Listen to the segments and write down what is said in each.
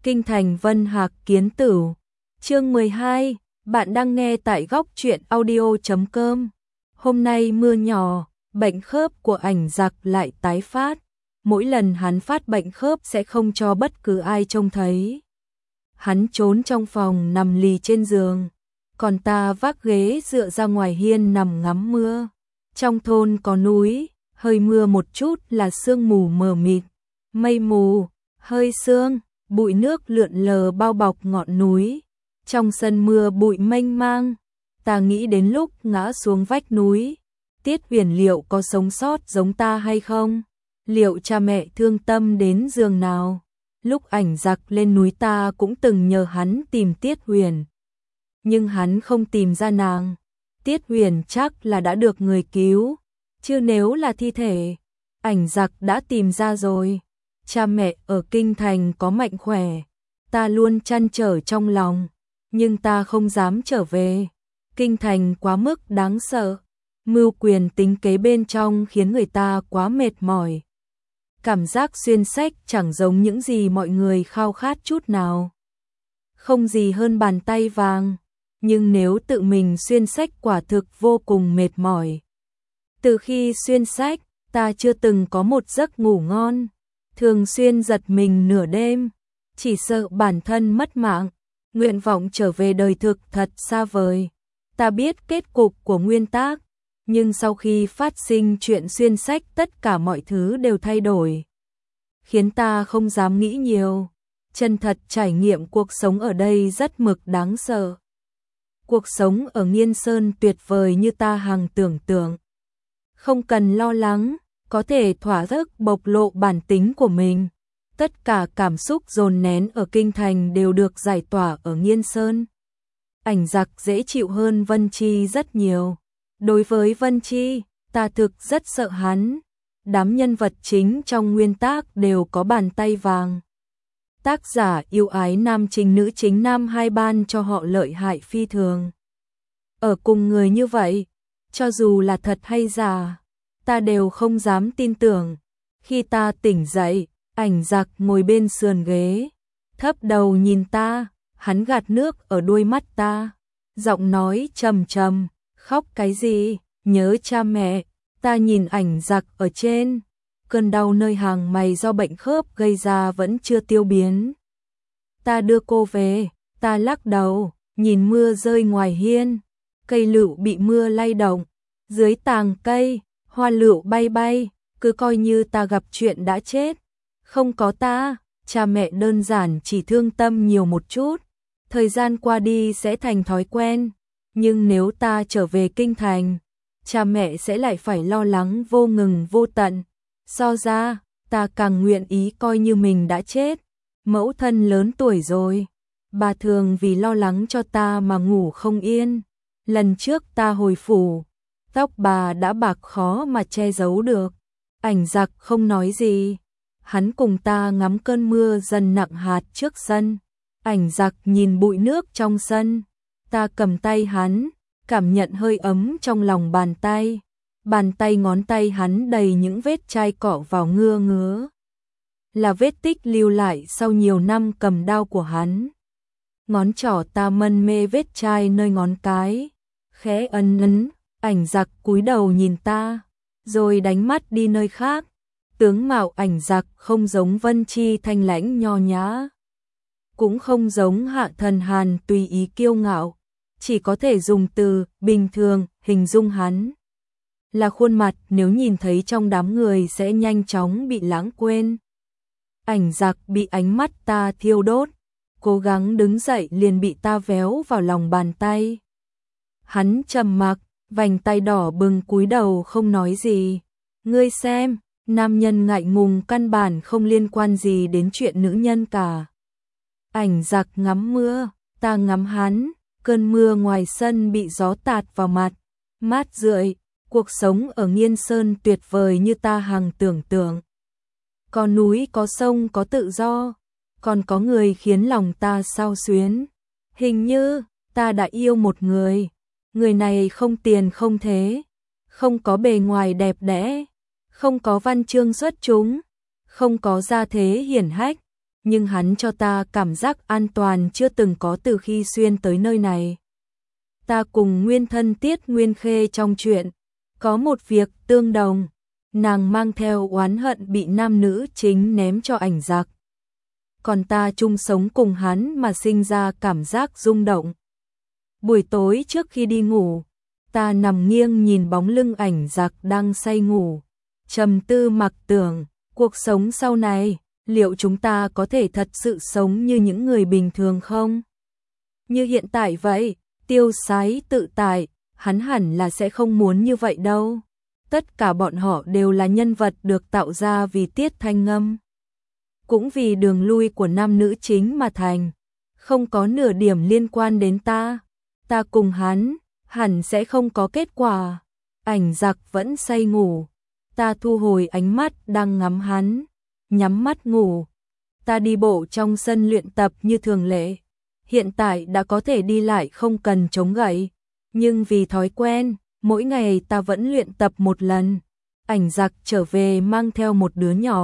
Kinh thành Vân Hạc Kiến Tửu. Chương 12, bạn đang nghe tại góc truyện audio.com. Hôm nay mưa nhỏ, bệnh khớp của Ảnh Giặc lại tái phát. Mỗi lần hắn phát bệnh khớp sẽ không cho bất cứ ai trông thấy. Hắn trốn trong phòng nằm lì trên giường, còn ta vác ghế dựa ra ngoài hiên nằm ngắm mưa. Trong thôn có núi, hơi mưa một chút là sương mù mờ mịt, mây mù, hơi sương, bụi nước lượn lờ bao bọc ngọn núi. Trong sân mưa bụi mênh mang, ta nghĩ đến lúc ngã xuống vách núi, Tiết Huyền liệu có sống sót giống ta hay không? Liệu cha mẹ thương tâm đến giường nào? Lúc Ảnh Giặc lên núi ta cũng từng nhờ hắn tìm Tiết Huyền, nhưng hắn không tìm ra nàng. Tiết Huyền chắc là đã được người cứu, chứ nếu là thi thể, Ảnh Giặc đã tìm ra rồi. Cha mẹ ở kinh thành có mạnh khỏe, ta luôn trăn trở trong lòng, nhưng ta không dám trở về. Kinh thành quá mức đáng sợ, mưu quyền tính kế bên trong khiến người ta quá mệt mỏi. Cảm giác xuyên sách chẳng giống những gì mọi người khao khát chút nào. Không gì hơn bàn tay vàng, nhưng nếu tự mình xuyên sách quả thực vô cùng mệt mỏi. Từ khi xuyên sách, ta chưa từng có một giấc ngủ ngon, thường xuyên giật mình nửa đêm, chỉ sợ bản thân mất mạng. Nguyện vọng trở về đời thực thật xa vời. Ta biết kết cục của nguyên tác, nhưng sau khi phát sinh chuyện xuyên sách tất cả mọi thứ đều thay đổi, khiến ta không dám nghĩ nhiều. Chân thật trải nghiệm cuộc sống ở đây rất mực đáng sợ. Cuộc sống ở Nghiên Sơn tuyệt vời như ta hằng tưởng tượng. Không cần lo lắng, có thể thỏa sức bộc lộ bản tính của mình. Tất cả cảm xúc dồn nén ở kinh thành đều được giải tỏa ở Nghiên Sơn. Ảnh Giặc dễ chịu hơn Vân Chi rất nhiều. Đối với Vân Chi, ta thực rất sợ hắn. Đám nhân vật chính trong nguyên tác đều có bàn tay vàng. Tác giả yêu ái nam chính nữ chính nam hai ban cho họ lợi hại phi thường. Ở cùng người như vậy, cho dù là thật hay giả, ta đều không dám tin tưởng. Khi ta tỉnh dậy, Ảnh Giặc ngồi bên sườn ghế, thấp đầu nhìn ta, hắn gạt nước ở đuôi mắt ta, giọng nói trầm trầm, khóc cái gì, nhớ cha mẹ. Ta nhìn Ảnh Giặc ở trên, cơn đau nơi hàng mày do bệnh khớp gây ra vẫn chưa tiêu biến. Ta đưa cô về, ta lắc đầu, nhìn mưa rơi ngoài hiên, cây lựu bị mưa lay động, dưới tàng cây, hoa lựu bay bay, cứ coi như ta gặp chuyện đã chết. Không có ta, cha mẹ đơn giản chỉ thương tâm nhiều một chút, thời gian qua đi sẽ thành thói quen, nhưng nếu ta trở về kinh thành, cha mẹ sẽ lại phải lo lắng vô ngừng vô tận. So ra, ta càng nguyện ý coi như mình đã chết. Mẫu thân lớn tuổi rồi, bà thường vì lo lắng cho ta mà ngủ không yên. Lần trước ta hồi phủ, tóc bà đã bạc khó mà che giấu được. Ảnh Giặc không nói gì, hắn cùng ta ngắm cơn mưa dần nặng hạt trước sân. Ảnh Giặc nhìn bụi nước trong sân, ta cầm tay hắn, cảm nhận hơi ấm trong lòng bàn tay. Bàn tay ngón tay hắn đầy những vết chai cọ vào ngứa ngứa, là vết tích lưu lại sau nhiều năm cầm đao của hắn. Ngón trỏ ta mân mê vết chai nơi ngón cái, khẽ ấn ấn. Ảnh Giặc cúi đầu nhìn ta, rồi đánh mắt đi nơi khác. Tướng mạo Ảnh Giặc không giống Vân Chi thanh lãnh nho nhã, cũng không giống Hạ Thần Hàn tùy ý kiêu ngạo, chỉ có thể dùng từ bình thường hình dung hắn. Là khuôn mặt nếu nhìn thấy trong đám người sẽ nhanh chóng bị lãng quên. Ảnh Giặc bị ánh mắt ta thiêu đốt, cố gắng đứng dậy liền bị ta véo vào lòng bàn tay. Hắn trầm mặc, vành tay đỏ bừng cúi đầu không nói gì. Ngươi xem, nam nhân ngại ngùng căn bản không liên quan gì đến chuyện nữ nhân cả. Ảnh Giặc ngắm mưa, ta ngắm hắn, cơn mưa ngoài sân bị gió tạt vào mặt, mát rượi. Cuộc sống ở Nghiên Sơn tuyệt vời như ta hằng tưởng tượng. Có núi có sông có tự do, còn có người khiến lòng ta xao xuyến. Hình như ta đã yêu một người. Người này không tiền không thế, không có bề ngoài đẹp đẽ, không có văn chương xuất chúng, không có gia thế hiển hách, nhưng hắn cho ta cảm giác an toàn chưa từng có từ khi xuyên tới nơi này. Ta cùng nguyên thân Tiết Nguyên Khê trong chuyện, có một việc tương đồng, nàng mang theo oán hận bị nam nữ chính ném cho ảnh giặc. Còn ta chung sống cùng hắn mà sinh ra cảm giác rung động. Buổi tối trước khi đi ngủ, ta nằm nghiêng nhìn bóng lưng ảnh giặc đang say ngủ, trầm tư mặc tưởng, cuộc sống sau này, liệu chúng ta có thể thật sự sống như những người bình thường không? Như hiện tại vậy, tiêu sái tự tại, hắn hẳn là sẽ không muốn như vậy đâu. Tất cả bọn họ đều là nhân vật được tạo ra vì Tiết Thanh Ngâm, cũng vì đường lui của nam nữ chính mà thành, không có nửa điểm liên quan đến ta. Ta cùng hắn, hẳn sẽ không có kết quả. Ảnh giặc vẫn say ngủ, ta thu hồi ánh mắt đang ngắm hắn, nhắm mắt ngủ. Ta đi bộ trong sân luyện tập như thường lệ. Hiện tại đã có thể đi lại không cần chống gậy, nhưng vì thói quen, mỗi ngày ta vẫn luyện tập một lần. Ảnh giặc trở về mang theo một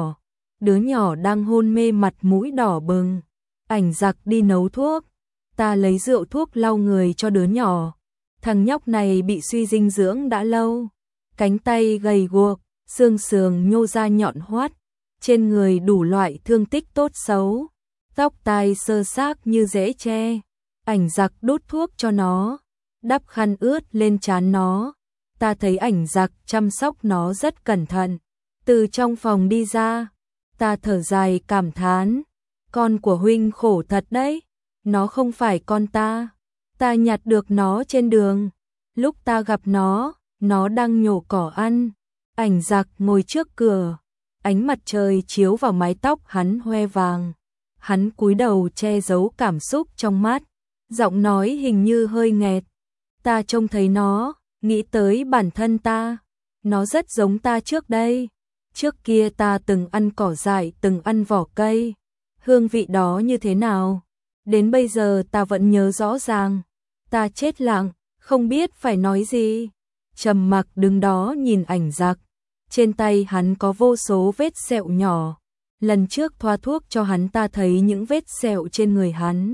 đứa nhỏ đang hôn mê mặt mũi đỏ bừng. Ảnh giặc đi nấu thuốc, ta lấy rượu thuốc lau người cho đứa nhỏ. Thằng nhóc này bị suy dinh dưỡng đã lâu, cánh tay gầy guộc, xương sườn nhô ra nhọn hoắt, trên người đủ loại thương tích tốt xấu, tóc tai sơ xác như rễ tre. Ảnh giặc đút thuốc cho nó, đắp khăn ướt lên trán nó. Ta thấy ảnh giặc chăm sóc nó rất cẩn thận. Từ trong phòng đi ra, ta thở dài cảm thán, con của huynh khổ thật đấy, nó không phải con ta. Ta nhặt được nó trên đường, lúc ta gặp nó đang nhổ cỏ ăn. Ảnh giặc ngồi trước cửa, ánh mặt trời chiếu vào mái tóc hắn hoe vàng. Hắn cúi đầu che giấu cảm xúc trong mắt, giọng nói hình như hơi nghẹt. Ta trông thấy nó, nghĩ tới bản thân ta, nó rất giống ta trước đây. Trước kia ta từng ăn cỏ dại, từng ăn vỏ cây, hương vị đó như thế nào, đến bây giờ ta vẫn nhớ rõ ràng. Ta chết lặng, không biết phải nói gì, trầm mặc đứng đó nhìn ảnh giặc. Trên tay hắn có vô số vết sẹo nhỏ, lần trước thoa thuốc cho hắn ta thấy những vết sẹo trên người hắn.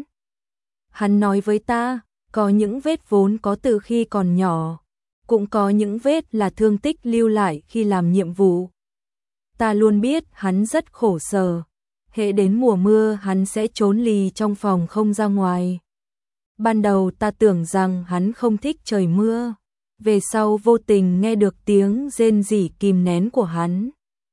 Hắn nói với ta, có những vết vốn có từ khi còn nhỏ, cũng có những vết là thương tích lưu lại khi làm nhiệm vụ. Ta luôn biết hắn rất khổ sở, hễ đến mùa mưa hắn sẽ trốn lì trong phòng không ra ngoài. Ban đầu ta tưởng rằng hắn không thích trời mưa, về sau vô tình nghe được tiếng rên rỉ kìm nén của hắn.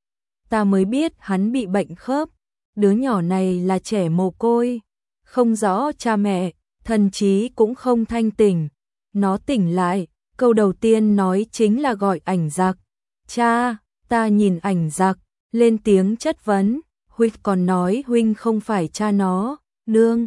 Ta mới biết hắn bị bệnh khớp, đứa nhỏ này là trẻ mồ côi, không rõ cha mẹ, thần trí cũng không thanh tỉnh. Nó tỉnh lại, câu đầu tiên nói chính là gọi ảnh giặc. Cha, ta nhìn ảnh giặc, lên tiếng chất vấn, huynh còn nói huynh không phải cha nó. Nương,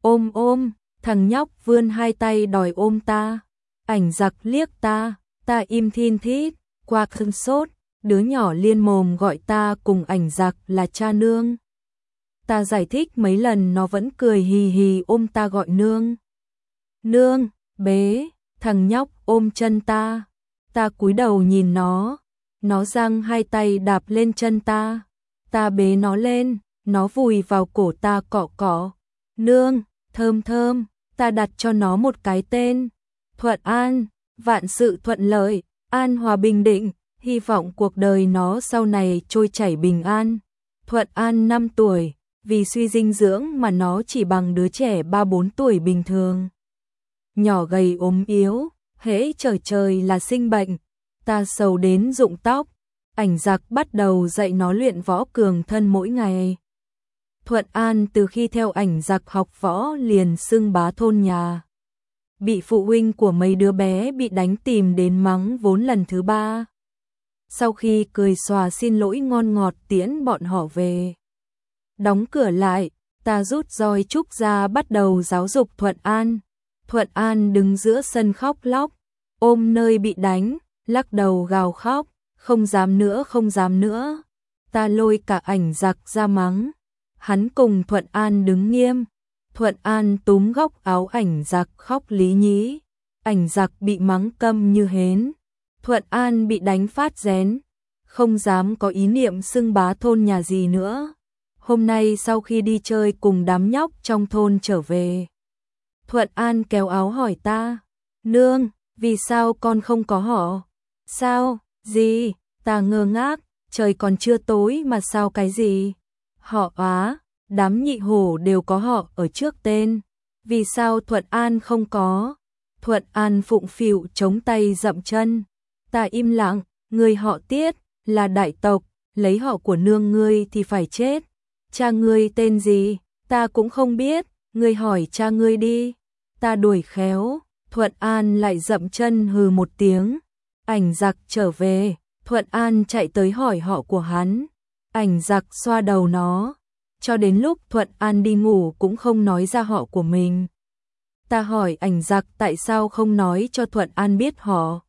ôm, thằng nhóc vươn hai tay đòi ôm ta. Ảnh giặc liếc ta im thin thít, qua cơn sốt, đứa nhỏ liên mồm gọi ta cùng ảnh giặc là cha nương. Ta giải thích mấy lần nó vẫn cười hì hì ôm ta gọi nương. Nương, bế, thằng nhóc ôm chân ta. Ta cúi đầu nhìn nó giang hai tay đạp lên chân ta. Ta bế nó lên, nó vùi vào cổ ta cọ cọ. Nương, thơm thơm, ta đặt cho nó một cái tên. Thuận An, vạn sự thuận lợi, an hòa bình định, hy vọng cuộc đời nó sau này trôi chảy bình an. Thuận An 5 tuổi, vì suy dinh dưỡng mà nó chỉ bằng đứa trẻ 3-4 tuổi bình thường. Nhỏ gầy ốm yếu, hễ trời là sinh bệnh. Ta sầu đến rụng tóc. Ảnh giặc bắt đầu dạy nó luyện võ cường thân mỗi ngày. Thuận An từ khi theo ảnh giặc học võ liền xưng bá thôn nhà. Bị phụ huynh của mấy đứa bé bị đánh tìm đến mắng vốn lần thứ 3. Sau khi cười xòa xin lỗi ngon ngọt tiễn bọn họ về. Đóng cửa lại, ta rút roi trúc ra bắt đầu giáo dục Thuận An. Thuận An đứng giữa sân khóc lóc, ôm nơi bị đánh, lắc đầu gào khóc, không dám nữa. Ta lôi cả ảnh giặc ra mắng. Hắn cùng Thuận An đứng nghiêm. Thuận An túm góc áo ảnh giặc khóc lý nhí. Ảnh giặc bị mắng câm như hến. Thuận An bị đánh phát rén, không dám có ý niệm xưng bá thôn nhà gì nữa. Hôm nay sau khi đi chơi cùng đám nhóc trong thôn trở về, Thuận An kéo áo hỏi ta, nương, vì sao con không có họ? Sao, gì? Ta ngơ ngác, trời còn chưa tối mà sao cái gì? Họ á, đám nhị hổ đều có họ ở trước tên, vì sao Thuận An không có? Thuận An phụng phịu chống tay dậm chân. Ta im lặng, người họ Tiết, là đại tộc, lấy họ của nương ngươi thì phải chết. Cha ngươi tên gì? Ta cũng không biết, ngươi hỏi cha ngươi đi. Ta đuổi khéo, Thuận An lại dậm chân hừ một tiếng. Ảnh giặc trở về, Thuận An chạy tới hỏi họ của hắn. Ảnh giặc xoa đầu nó. Cho đến lúc Thuận An đi ngủ cũng không nói ra họ của mình. Ta hỏi ảnh giặc tại sao không nói cho Thuận An biết họ.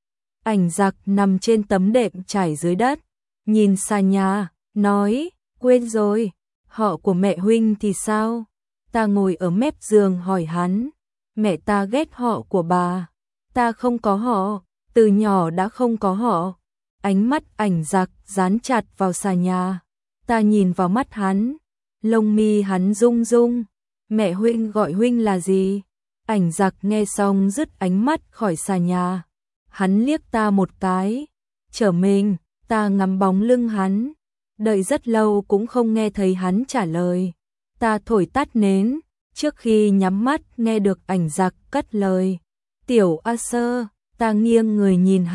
Ảnh giặc nằm trên tấm đệm trải dưới đất, nhìn xa nhà, nói, quên rồi, họ của mẹ huynh thì sao? Ta ngồi ở mép giường hỏi hắn, mẹ ta ghét họ của bà, ta không có họ, từ nhỏ đã không có họ. Ánh mắt ảnh giặc dán chặt vào xà nhà, ta nhìn vào mắt hắn, lông mi hắn rung rung, mẹ huynh gọi huynh là gì? Ảnh giặc nghe xong dứt ánh mắt khỏi xà nhà, hắn liếc ta một cái, trở mình, ta ngắm bóng lưng hắn, đợi rất lâu cũng không nghe thấy hắn trả lời. Ta thổi tắt nến, trước khi nhắm mắt nghe được ảnh giặc cất lời, tiểu A Sơ. Ta nghiêng người nhìn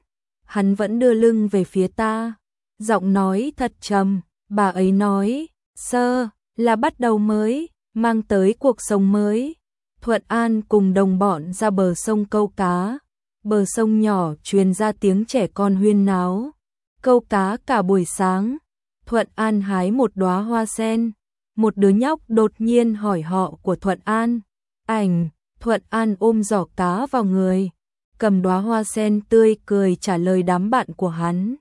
hắn vẫn đưa lưng về phía ta, giọng nói thật trầm, bà ấy nói, Sơ, là bắt đầu mới, mang tới cuộc sống mới. Thuận An cùng đồng bọn ra bờ sông câu cá, bờ sông nhỏ truyền ra tiếng trẻ con huyên náo, câu cá cả buổi sáng. Thuận An hái một đóa hoa sen, một đứa nhóc đột nhiên hỏi họ của Thuận An. Thuận An ôm giỏ cá vào người, cầm đóa hoa sen tươi cười trả lời đám bạn của hắn.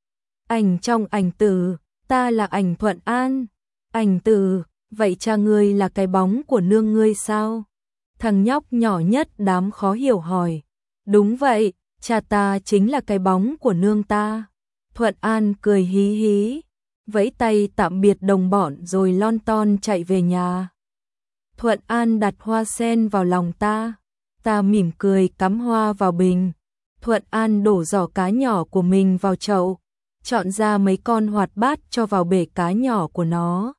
Ảnh trong ảnh tử, ta là ảnh Thuận An. Ảnh tử, vậy cha ngươi là cái bóng của nương ngươi sao? Thằng nhóc nhỏ nhất đám khó hiểu hỏi. Đúng vậy, cha ta chính là cái bóng của nương ta. Thuận An cười hí hí, vẫy tay tạm biệt đồng bọn rồi lon ton chạy về nhà. Thuận An đặt hoa sen vào lòng ta. Ta mỉm cười cắm hoa vào bình. Thuận An đổ giỏ cá nhỏ của mình vào chậu, chọn ra mấy con hoạt bát cho vào bể cá nhỏ của nó.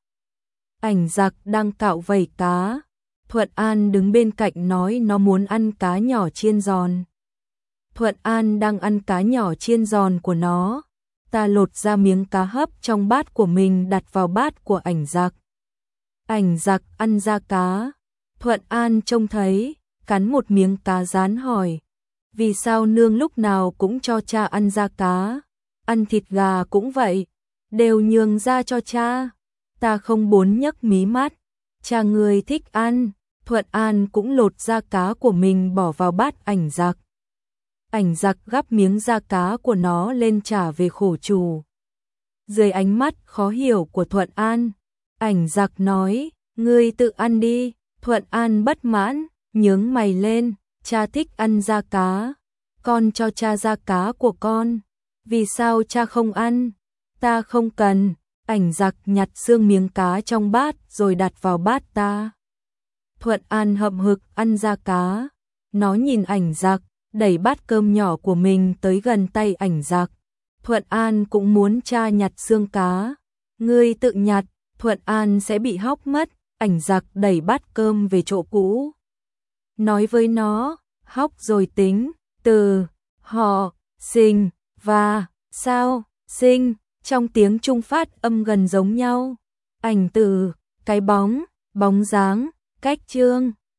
Ảnh giặc đang cạo vảy cá. Thuận An đứng bên cạnh nói nó muốn ăn cá nhỏ chiên giòn. Thuận An đang ăn cá nhỏ chiên giòn của nó. Ta lột ra miếng cá hấp trong bát của mình đặt vào bát của ảnh giặc. Ảnh giặc ăn da cá. Thuận An trông thấy, cắn một miếng cá rán hỏi, vì sao nương lúc nào cũng cho cha ăn da cá, ăn thịt gà cũng vậy, đều nhường ra cho cha. Ta không bốn nhấc mí mắt, cha người thích ăn. Thuận An cũng lột da cá của mình bỏ vào bát ảnh giặc. Ảnh giặc gắp miếng da cá của nó lên trả về khổ chủ. Dưới ánh mắt khó hiểu của Thuận An, ảnh giặc nói, ngươi tự ăn đi. Thuận An bất mãn, nhướng mày lên, cha thích ăn da cá, con cho cha da cá của con, vì sao cha không ăn? Ta không cần. Ảnh giặc nhặt xương miếng cá trong bát rồi đặt vào bát ta. Thuận An hậm hực ăn da cá, nó nhìn ảnh giặc, đẩy bát cơm nhỏ của mình tới gần tay ảnh giặc. Thuận An cũng muốn cha nhặt xương cá. Ngươi tự nhặt, Thuận An sẽ bị hóc mất. Ảnh giặc đẩy bát cơm về chỗ cũ, nói với nó, hóc rồi tính. Từ, họ, sinh, và, sao, sinh, trong tiếng Trung phát âm gần giống nhau. Ảnh từ, cái bóng, bóng dáng, cách chương.